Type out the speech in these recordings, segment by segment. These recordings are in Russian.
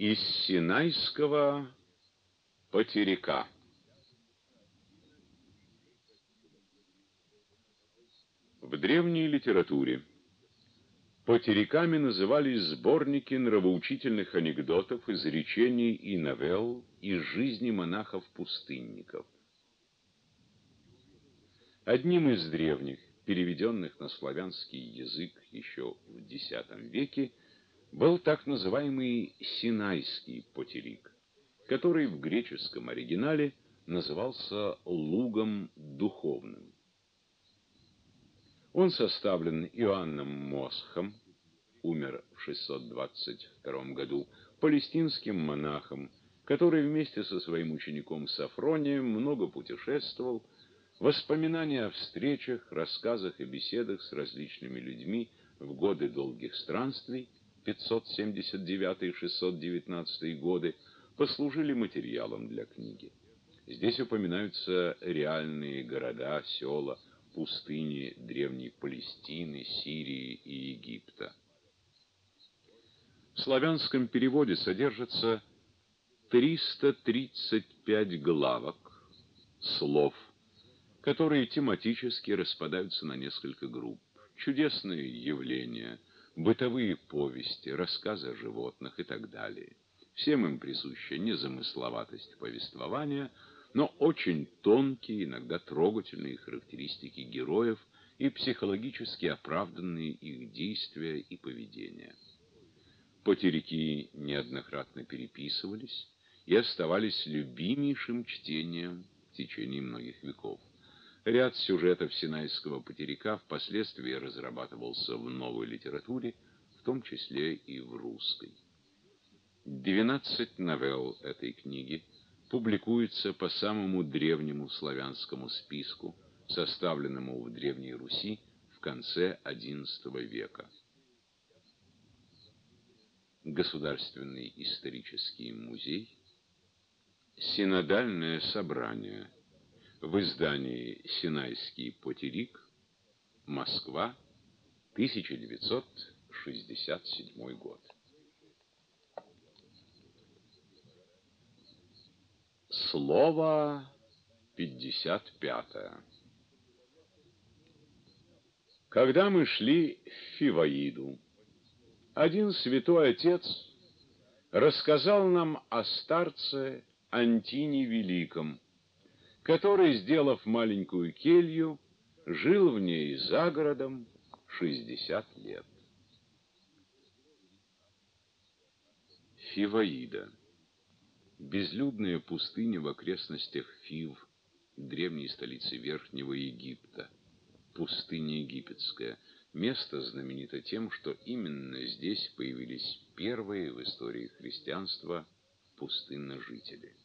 Из Синайского потеряка. В древней литературе потеряками назывались сборники нравоучительных анекдотов, изречений и новелл из жизни монахов-пустынников. Одним из древних, переведенных на славянский язык еще в X веке, был так называемый Синайский потерик, который в греческом оригинале назывался «Лугом духовным». Он составлен Иоанном Мосхом, умер в 622 году, палестинским монахом, который вместе со своим учеником Сафронием много путешествовал. Воспоминания о встречах, рассказах и беседах с различными людьми в годы долгих странствий 579-619 годы послужили материалом для книги. Здесь упоминаются реальные города, села, пустыни древней Палестины, Сирии и Египта. В славянском переводе содержится 335 главок, слов, которые тематически распадаются на несколько групп. Чудесные явления, бытовые повести, рассказы о животных и так далее. Всем им присуща незамысловатость повествования, но очень тонкие, иногда трогательные характеристики героев и психологически оправданные их действия и поведения. Потеряки неоднократно переписывались и оставались любимейшим чтением в течение многих веков. Ряд сюжетов Синайского потеряка впоследствии разрабатывался в новой литературе, в том числе и в русской. 12 новелл этой книги публикуются по самому древнему славянскому списку, составленному в Древней Руси в конце XI века. Государственный исторический музей, Синодальное собрание, в издании «Синайский потерик», Москва, 1967 год. Слово 55. Когда мы шли в Фиваиду, один святой отец рассказал нам о старце Антине Великом, который, сделав маленькую келью, жил в ней за городом 60 лет. Фиваида. Безлюдная пустыня в окрестностях Фив, древней столицы Верхнего Египта. Пустыня египетская. Место знаменито тем, что именно здесь появились первые в истории христианства пустынножители.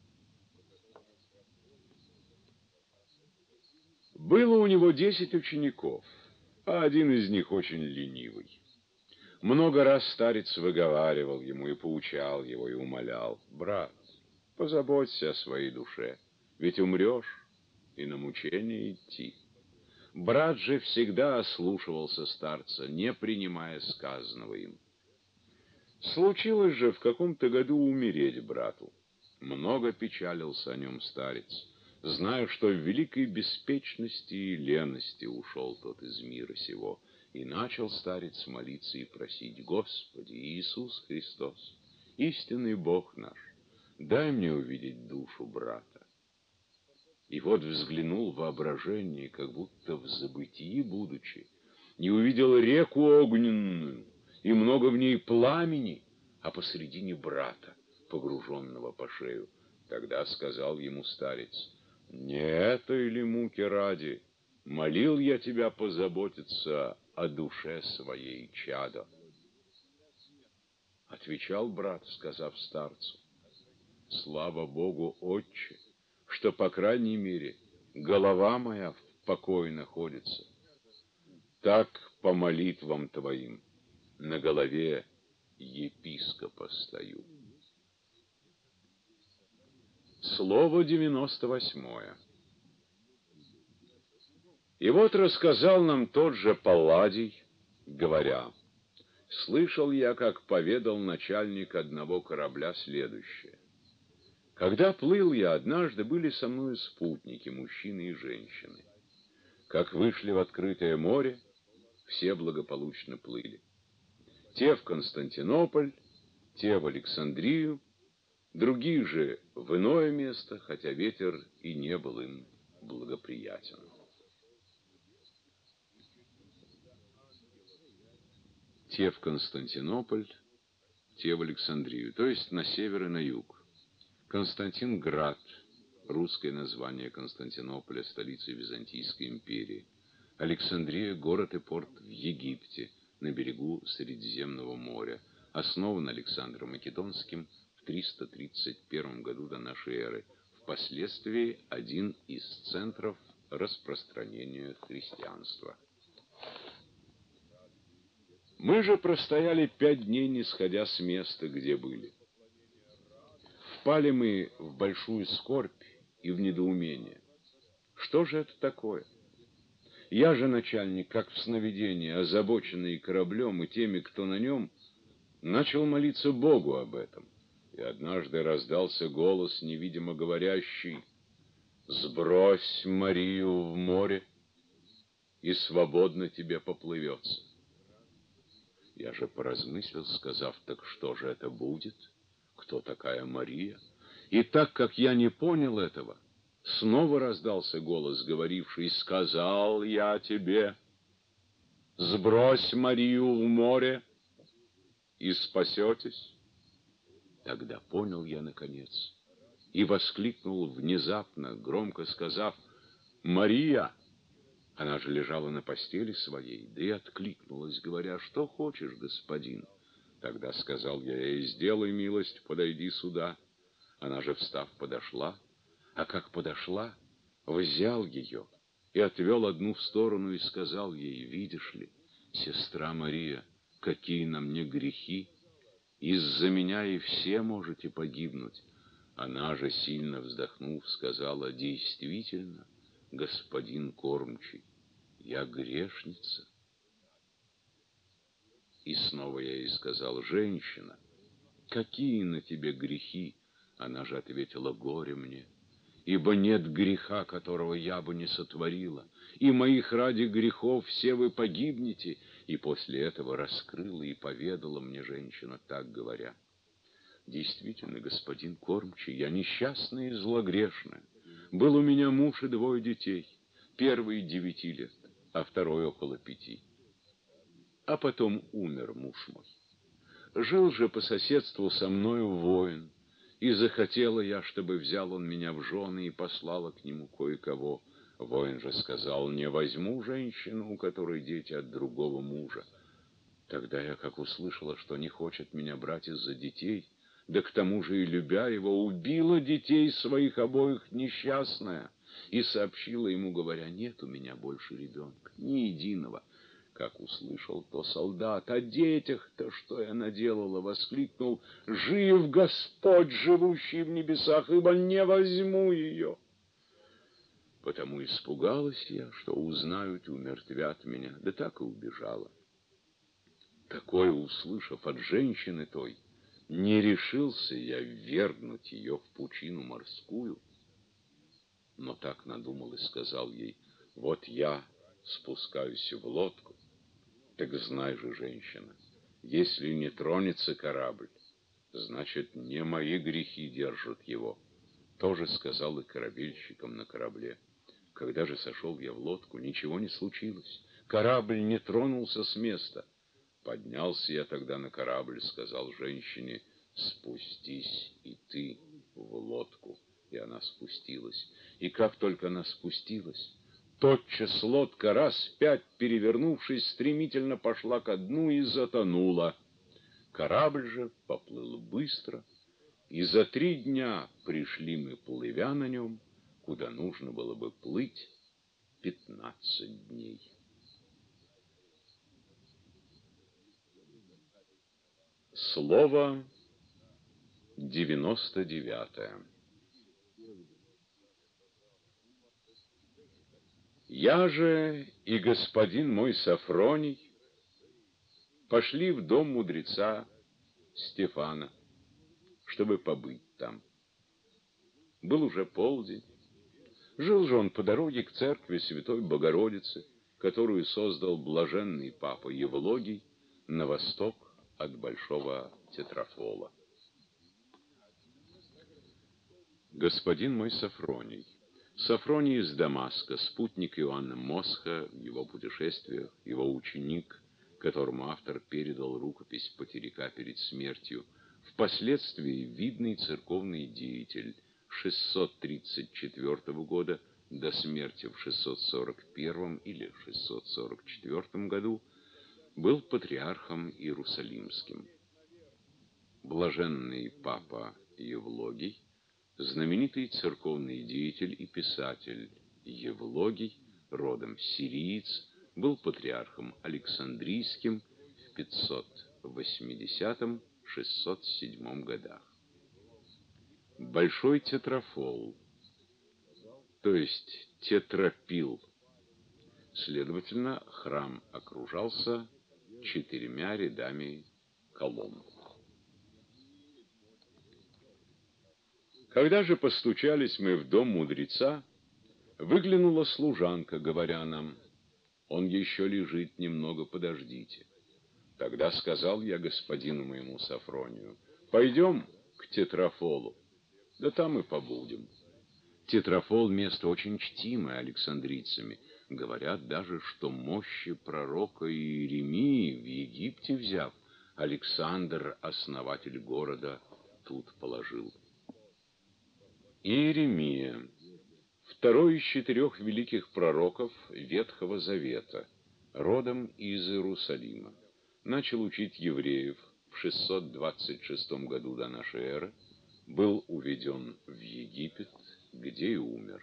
Было у него 10 учеников, а один из них очень ленивый. Много раз старец выговаривал ему и поучал его, и умолял: «Брат, позаботься о своей душе, ведь умрешь, и на мучение идти». Брат же всегда ослушивался старца, не принимая сказанного им. Случилось же в каком-то году умереть брату. Много печалился о нем старец, зная, что в великой беспечности и лености ушел тот из мира сего. И начал старец молиться и просить: «Господи Иисус Христос, истинный Бог наш, дай мне увидеть душу брата». И вот взглянул в воображение, как будто в забытии будучи, и увидел реку огненную, и много в ней пламени, а посредине брата, погруженного по шею. Тогда сказал ему старец: «Не этой ли муки ради молил я тебя позаботиться о душе своей, чадо?» Отвечал брат, сказав старцу: «Слава Богу, отче, что, по крайней мере, голова моя в покое находится. Так, по молитвам твоим, на голове епископа стою». Слово 98. И вот рассказал нам тот же Палладий, говоря: Слышал я, как поведал начальник одного корабля следующее. Когда плыл я, однажды были со мною спутники, мужчины и женщины. Как вышли в открытое море, все благополучно плыли. Те в Константинополь, те в Александрию, другие же в иное место, хотя ветер и не был им благоприятен. Те в Константинополь, те в Александрию, то есть на север и на юг. Константинград, русское название Константинополя, столицы Византийской империи. Александрия — город и порт в Египте, на берегу Средиземного моря, основан Александром Македонским в 331 году до нашей эры, впоследствии один из центров распространения христианства. Мы же простояли 5 дней, не сходя с места, где были. Впали мы в большую скорбь и в недоумение. Что же это такое? Я же, начальник, как в сновидении, озабоченный кораблем и теми, кто на нем, начал молиться Богу об этом. И однажды раздался голос, невидимо говорящий: «Сбрось Марию в море, и свободно тебе поплывется». Я же поразмыслил, сказав: так что же это будет? Кто такая Мария? И так как я не понял этого, снова раздался голос, говоривший: сказал я тебе, сбрось Марию в море, и спасетесь. Тогда понял я наконец и воскликнул внезапно, громко сказав: Мария! Она же лежала на постели своей, да и откликнулась, говоря: что хочешь, господин? Тогда сказал я ей: сделай милость, подойди сюда. Она же, встав, подошла, а как подошла, взял ее и отвел одну в сторону и сказал ей: видишь ли, сестра Мария, какие на мне грехи, из-за меня и все можете погибнуть. Она же, сильно вздохнув, сказала: действительно, господин кормчий, я грешница. И снова я ей сказал: женщина, какие на тебе грехи? Она же ответила: горе мне, ибо нет греха, которого я бы не сотворила, и моих ради грехов все вы погибнете. И после этого раскрыла и поведала мне женщина, так говоря: действительно, господин кормчий, я несчастная и злогрешная. Был у меня муж и 2 детей, первый 9 лет, а второй около 5. А потом умер муж мой. Жил же по соседству со мною воин, и захотела я, чтобы взял он меня в жены, и послала к нему кое-кого. Воин же сказал: не возьму женщину, у которой дети от другого мужа. Тогда я, как услышала, что не хочет меня брать из-за детей, да к тому же и любя его, убила детей своих обоих несчастная, и сообщила ему, говоря: нет у меня больше ребенка, ни единого. Как услышал то солдат: о детях-то что я наделала? Воскликнул: жив Господь, живущий в небесах, ибо не возьму ее. Потому испугалась я, что узнают и умертвят меня, да так и убежала. Такое услышав от женщины той, не решился я ввергнуть ее в пучину морскую, но так надумал и сказал ей: вот я спускаюсь в лодку, так знай же, женщина, если не тронется корабль, значит, не мои грехи держат его. Тоже сказал и корабельщикам на корабле. Когда же сошел я в лодку, ничего не случилось, корабль не тронулся с места. Поднялся я тогда на корабль, сказал женщине: спустись и ты в лодку. И она спустилась. И как только она спустилась, тотчас лодка, раз 5 перевернувшись, стремительно пошла ко дну и затонула. Корабль же поплыл быстро, и за 3 дня пришли мы, плывя на нем, куда нужно было бы плыть 15 дней. Слово 99. Я же и господин мой Сафроний пошли в дом мудреца Стефана, чтобы побыть там. Был уже полдень. Жил же он по дороге к церкви Святой Богородицы, которую создал блаженный папа Евлогий на восток от Большого Тетрафола. Господин мой Софроний. Софроний из Дамаска, спутник Иоанна Мосха в его путешествиях, его ученик, которому автор передал рукопись Потеряка перед смертью, впоследствии видный церковный деятель 634 года до смерти в 641 или 644 году, был патриархом Иерусалимским. Блаженный папа Евлогий, знаменитый церковный деятель и писатель Евлогий, родом сириец, был патриархом Александрийским в 580-607 годах. Большой Тетрафол, то есть Тетрапил, следовательно, храм окружался 4 рядами колонн. Когда же постучались мы в дом мудреца, выглянула служанка, говоря нам: «Он еще лежит, немного подождите». Тогда сказал я господину моему Софронию: «Пойдем к Тетрафолу, да там и побудем». Тетрафол — место очень чтимое александрийцами. Говорят даже, что мощи пророка Иеремии в Египте взяв, Александр, основатель города, тут положил. Иеремия, второй из 4 великих пророков Ветхого Завета, родом из Иерусалима. Начал учить евреев в 626 году до нашей эры, был уведен в Египет, где и умер.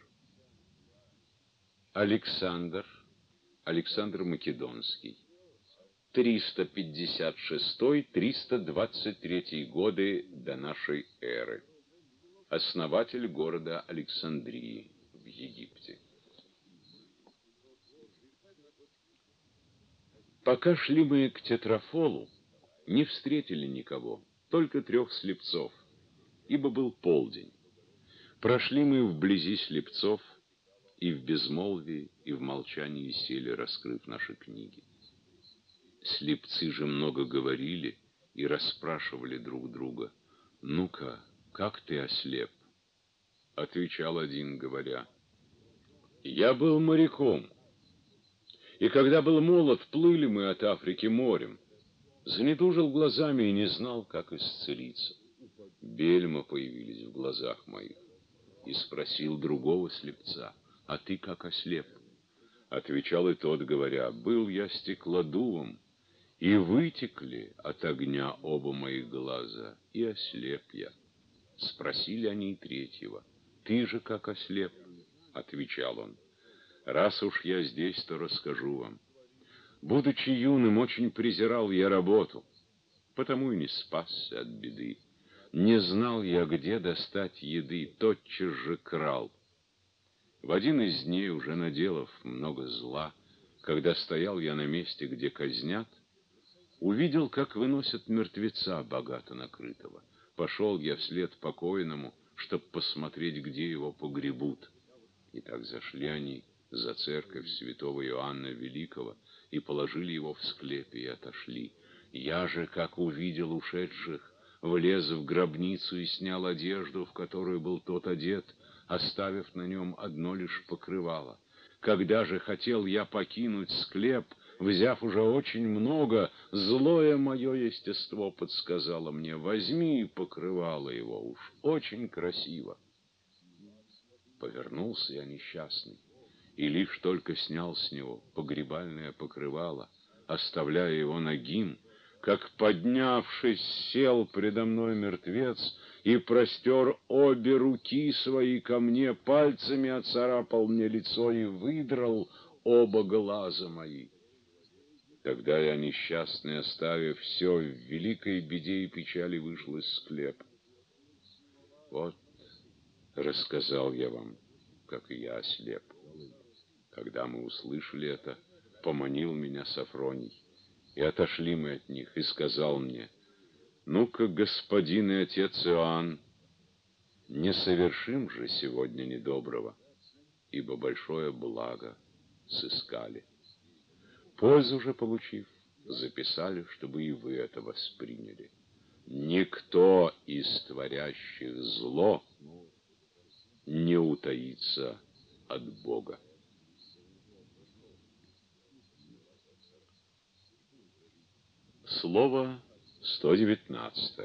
Александр Македонский, 356-323 годы до нашей эры. Основатель города Александрии в Египте. Пока шли мы к Тетрафолу, не встретили никого, только 3 слепцов, ибо был полдень. Прошли мы вблизи слепцов, и в безмолвии, и в молчании сели, раскрыв наши книги. Слепцы же много говорили и расспрашивали друг друга: «Ну-ка, как ты ослеп?» Отвечал один, говоря: «Я был моряком, и когда был молод, плыли мы от Африки морем. Занедужил глазами и не знал, как исцелиться. Бельма появились в глазах моих. И спросил другого слепца: а ты как ослеп?» Отвечал и тот, говоря: был я стеклодувом, и вытекли от огня оба моих глаза, и ослеп я. Спросили они и третьего: ты же как ослеп? Отвечал он: раз уж я здесь, то расскажу вам. Будучи юным, очень презирал я работу, потому и не спасся от беды. Не знал я, где достать еды, тотчас же крал. В один из дней, уже наделав много зла, когда стоял я на месте, где казнят, увидел, как выносят мертвеца, богато накрытого. Пошел я вслед покойному, чтоб посмотреть, где его погребут. И так зашли они за церковь святого Иоанна Великого и положили его в склепе и отошли. Я же, как увидел ушедших, влез в гробницу и снял одежду, в которую был тот одет, оставив на нем одно лишь покрывало. Когда же хотел я покинуть склеп, взяв уже очень много, злое мое естество подсказало мне: возьми и покрывало его, уж очень красиво. Повернулся я несчастный, и лишь только снял с него погребальное покрывало, оставляя его нагим, как, поднявшись, сел предо мной мертвец и простер обе руки свои ко мне, пальцами оцарапал мне лицо и выдрал оба глаза мои. Тогда я, несчастный, оставив все, в великой беде и печали вышел из склепа. Вот рассказал я вам, как и я ослеп. Когда мы услышали это, поманил меня Софроний: И отошли мы от них, и сказал мне: ну-ка, господин и отец Иоанн, не совершим же сегодня недоброго, ибо большое благо сыскали. Пользу же получив, записали, чтобы и вы это восприняли. Никто из творящих зло не утаится от Бога. Слово 119.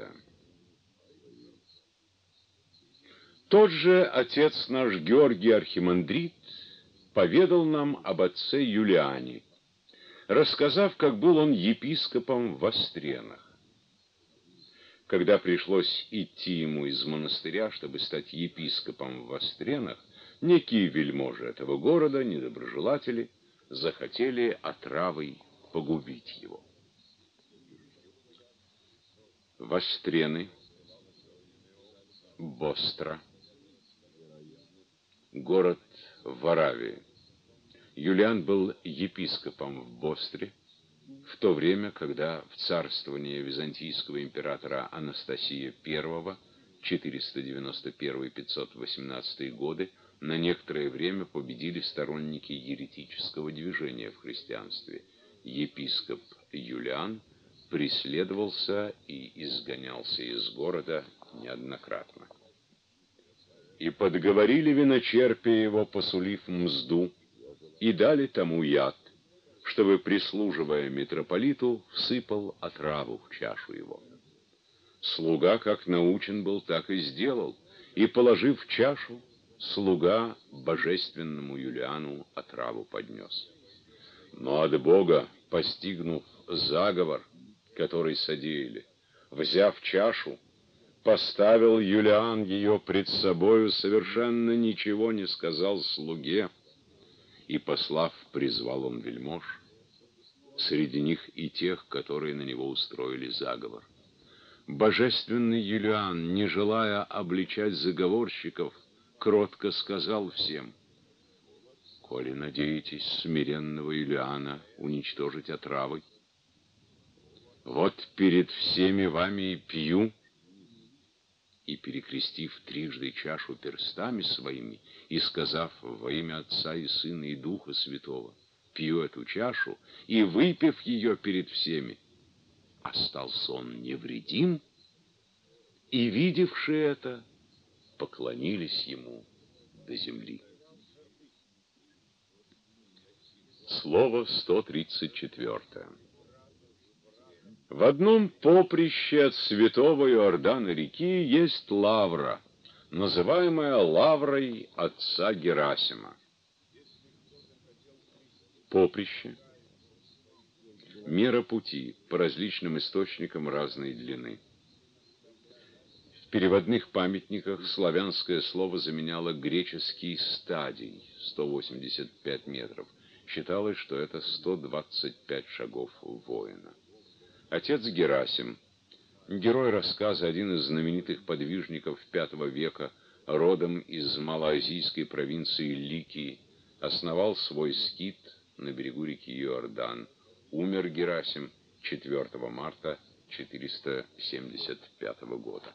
Тот же отец наш Георгий Архимандрит поведал нам об отце Юлиане, рассказав, как был он епископом в Остренах. Когда пришлось идти ему из монастыря, чтобы стать епископом в Остренах, некие вельможи этого города, недоброжелатели, захотели отравой погубить его. Вострены, Бостра, город в Аравии. Юлиан был епископом в Бостре в то время, когда в царствование византийского императора Анастасия I 491-518 годы на некоторое время победили сторонники еретического движения в христианстве. Епископ Юлиан преследовался и изгонялся из города неоднократно. И подговорили виночерпия его, посулив мзду, и дали тому яд, чтобы, прислуживая митрополиту, всыпал отраву в чашу его. Слуга, как научен был, так и сделал, и, положив в чашу, слуга божественному Юлиану отраву поднес. Но от Бога, постигнув заговор, который содеяли, взяв чашу, поставил Юлиан ее пред собою, совершенно ничего не сказал слуге, и, послав, призвал он вельмож, среди них и тех, которые на него устроили заговор. Божественный Юлиан, не желая обличать заговорщиков, кротко сказал всем: «Коли надеетесь смиренного Юлиана уничтожить отравой, вот перед всеми вами и пью». И, перекрестив трижды чашу перстами своими, и сказав во имя Отца и Сына и Духа Святого, пью эту чашу, и, выпив ее перед всеми, остался он невредим, и, видевшие это, поклонились ему до земли. Слово 134. В одном поприще от святого Иордана реки есть лавра, называемая лаврой отца Герасима. Поприще — мера пути по различным источникам разной длины. В переводных памятниках славянское слово заменяло греческий стадий, 185 метров. Считалось, что это 125 шагов воина. Отец Герасим, герой рассказа, один из знаменитых подвижников V века, родом из малоазийской провинции Ликии, основал свой скит на берегу реки Иордан. Умер Герасим 4 марта 475 года.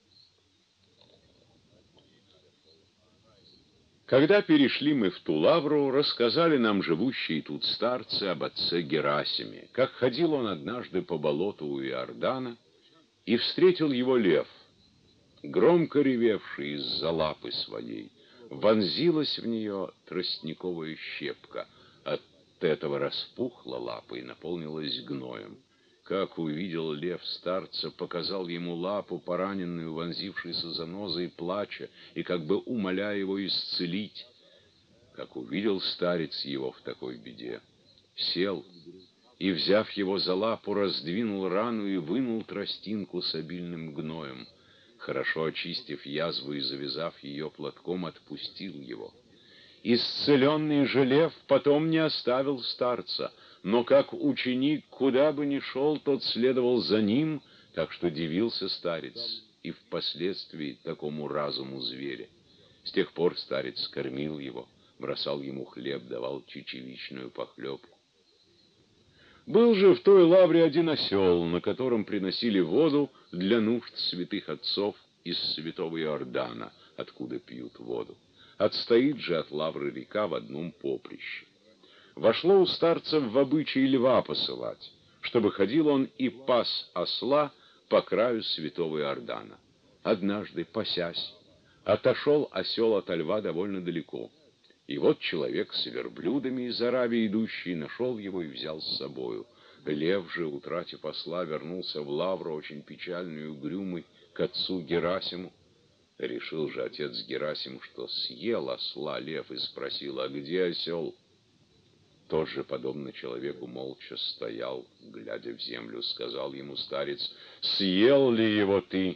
Когда перешли мы в ту лавру, рассказали нам живущие тут старцы об отце Герасиме, как ходил он однажды по болоту у Иордана, и встретил его лев, громко ревевший из-за лапы своей. Вонзилась в нее тростниковая щепка, от этого распухла лапа и наполнилась гноем. Как увидел лев старца, показал ему лапу, пораненную вонзившейся занозой, плача, и как бы умоляя его исцелить. Как увидел старец его в такой беде, сел и, взяв его за лапу, раздвинул рану и вынул тростинку с обильным гноем. Хорошо очистив язву и завязав ее платком, отпустил его. Исцеленный же лев потом не оставил старца, но как ученик куда бы ни шел, тот следовал за ним, так что дивился старец и впоследствии такому разуму зверя. С тех пор старец кормил его, бросал ему хлеб, давал чечевичную похлебку. Был же в той лавре один осел, на котором приносили воду для нужд святых отцов из святого Иордана, откуда пьют воду. Отстоит же от лавры река в одном поприще. Вошло у старцев в обычай льва посылать, чтобы ходил он и пас осла по краю святого Иордана. Однажды, пасясь, отошел осел от льва довольно далеко. И вот человек с верблюдами из Аравии идущий нашел его и взял с собою. Лев же, утратив осла, вернулся в лавру очень печальный и угрюмый к отцу Герасиму. Решил же отец Герасим, что съел осла лев, и спросил: а где осел? Тот же, подобно человеку, молча стоял, глядя в землю. Сказал ему старец: съел ли его ты?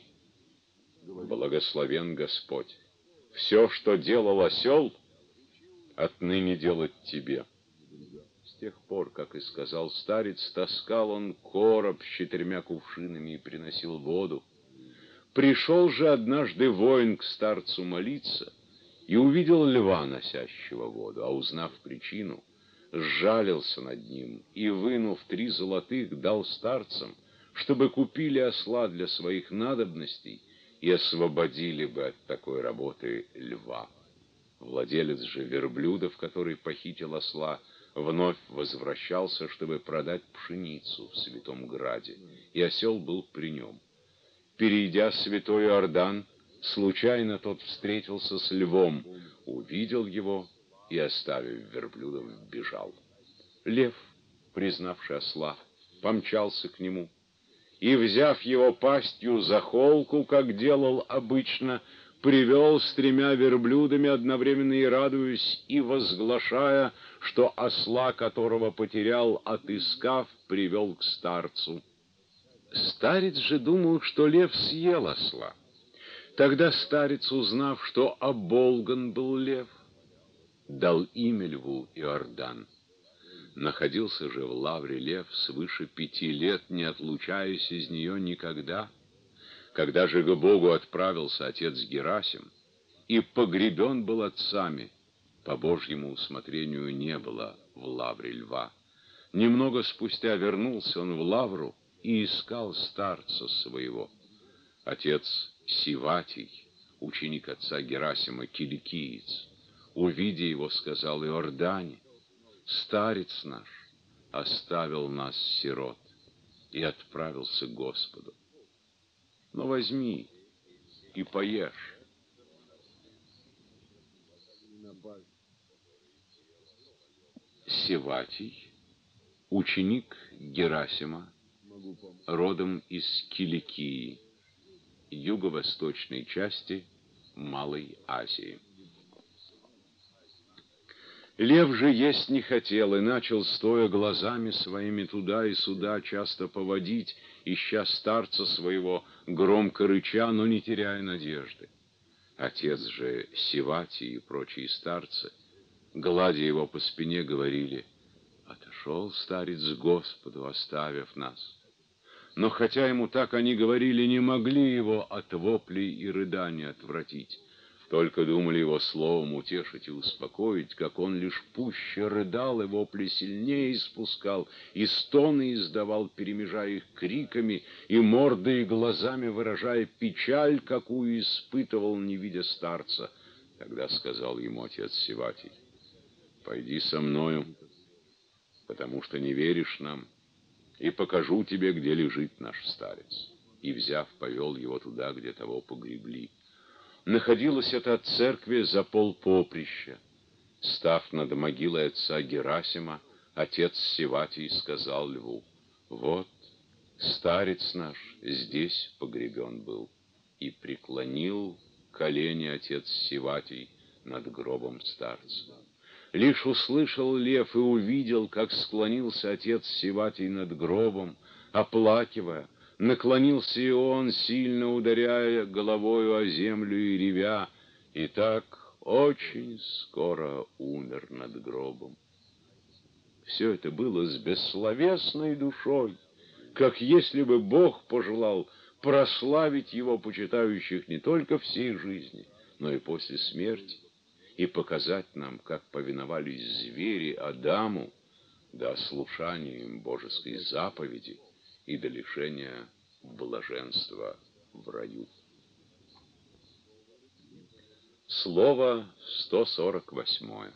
Благословен Господь. Все, что делал осел, отныне делать тебе. С тех пор, как и сказал старец, таскал он короб с 4 кувшинами и приносил воду. Пришел же однажды воин к старцу молиться и увидел льва, носящего воду, а узнав причину, сжалился над ним и, вынув 3 золотых, дал старцам, чтобы купили осла для своих надобностей и освободили бы от такой работы льва. Владелец же верблюдов, который похитил осла, вновь возвращался, чтобы продать пшеницу в Святом Граде, и осел был при нем. Перейдя святой Иордан, случайно тот встретился с львом, увидел его и, оставив верблюдов, бежал. Лев, признавший осла, помчался к нему и, взяв его пастью за холку, как делал обычно, привел с 3 верблюдами, одновременно и радуясь, и возглашая, что осла, которого потерял, отыскав, привел к старцу. Старец же думал, что лев съел осла. Тогда старец, узнав, что оболган был лев, дал имя льву Иордан. Находился же в лавре лев свыше 5 лет, не отлучаясь из нее никогда. Когда же к Богу отправился отец Герасим, и погребен был отцами, по Божьему усмотрению не было в лавре льва. Немного спустя вернулся он в лавру и искал старца своего. Отец Сиватий, ученик отца Герасима, киликиец, увидя его, сказал: Иордане, старец наш оставил нас, сирот, и отправился к Господу. Но возьми и поешь. Сиватий, ученик Герасима, родом из Киликии, юго-восточной части Малой Азии. Лев же есть не хотел и начал, стоя глазами своими туда и сюда, часто поводить, ища старца своего, громко рыча, но не теряя надежды. Отец же Сиватий и прочие старцы, гладя его по спине, говорили: отошел старец к Господу, оставив нас. Но хотя ему так они говорили, не могли его от воплей и рыданий отвратить. Только думали его словом утешить и успокоить, как он лишь пуще рыдал и вопли сильнее испускал, и стоны издавал, перемежая их криками, и мордой и глазами выражая печаль, какую испытывал, не видя старца. Тогда сказал ему отец Сиватий: пойди со мною, потому что не веришь нам, и покажу тебе, где лежит наш старец. И, взяв, повел его туда, где того погребли. Находилось это от церкви за полпоприща. Став над могилой отца Герасима, отец Сиватий сказал льву: вот старец наш здесь погребен был. И преклонил колени отец Сиватий над гробом старца. Лишь услышал лев и увидел, как склонился отец Сиватий над гробом, оплакивая. Наклонился и он, сильно ударяя головою о землю и ревя, и так очень скоро умер над гробом. Все это было с бессловесной душой, как если бы Бог пожелал прославить его почитающих не только всей жизни, но и после смерти, и показать нам, как повиновались звери Адаму, до ослушания им божеской заповеди и до лишения блаженства в раю. Слово 148.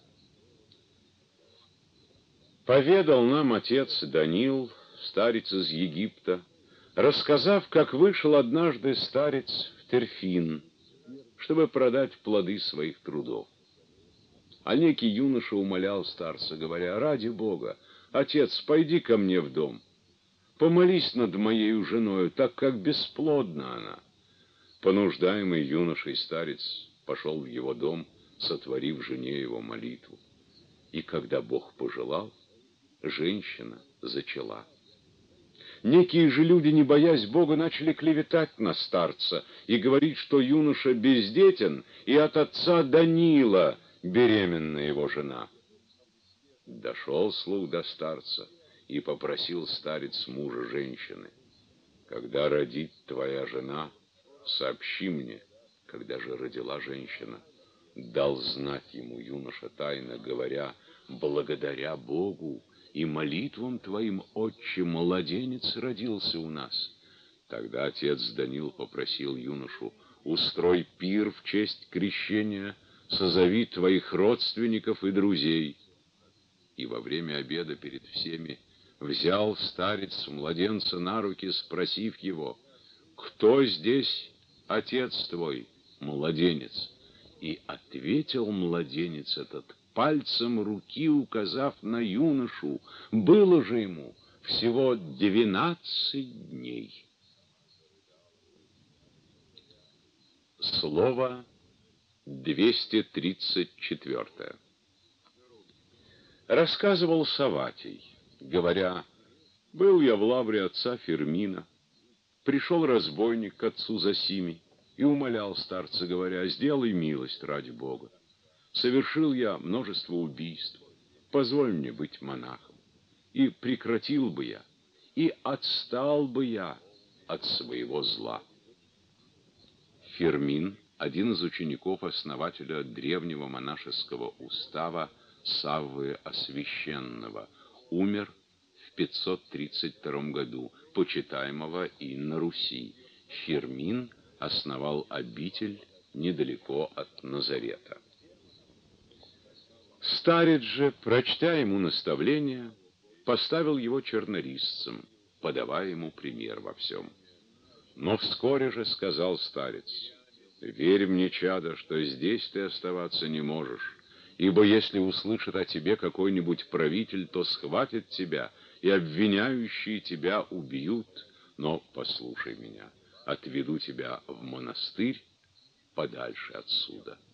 Поведал нам отец Даниил, старец из Египта, рассказав, как вышел однажды старец в Терфин, чтобы продать плоды своих трудов. А некий юноша умолял старца, говоря: «Ради Бога, отец, пойди ко мне в дом, помолись над моею женою, так как бесплодна она». Понуждаемый юношей старец пошел в его дом, сотворив жене его молитву. И когда Бог пожелал, женщина зачала. Некие же люди, не боясь Бога, начали клеветать на старца и говорить, что юноша бездетен, и от отца Даниила беременна его жена. Дошел слух до старца, и попросил старец мужа женщины: «Когда родит твоя жена, сообщи мне». Когда же родила женщина, дал знать ему юноша тайно, говоря: «Благодаря Богу и молитвам твоим, отче, младенец родился у нас». Тогда отец Даниил попросил юношу: «Устрой пир в честь крещения, созови твоих родственников и друзей». И во время обеда перед всеми взял старец младенца на руки, спросив его: «Кто здесь отец твой, младенец?» И ответил младенец этот, пальцем руки указав на юношу. Было же ему всего 12 дней. Слово 234. Рассказывал Савватий, говоря: «Был я в лавре отца Фермина. Пришел разбойник к отцу Зосими и умолял старца, говоря: сделай милость ради Бога. Совершил я множество убийств, позволь мне быть монахом. И прекратил бы я, и отстал бы я от своего зла». Фермин, один из учеников основателя древнего монашеского устава Саввы Освященного, умер в 532 году, почитаемого и на Руси. Фермин основал обитель недалеко от Назарета. Старец же, прочтя ему наставление, поставил его чернорисцем, подавая ему пример во всем. Но вскоре же сказал старец: «Верь мне, чадо, что здесь ты оставаться не можешь, ибо если услышит о тебе какой-нибудь правитель, то схватит тебя, и обвиняющие тебя убьют. Но послушай меня, отведу тебя в монастырь подальше отсюда».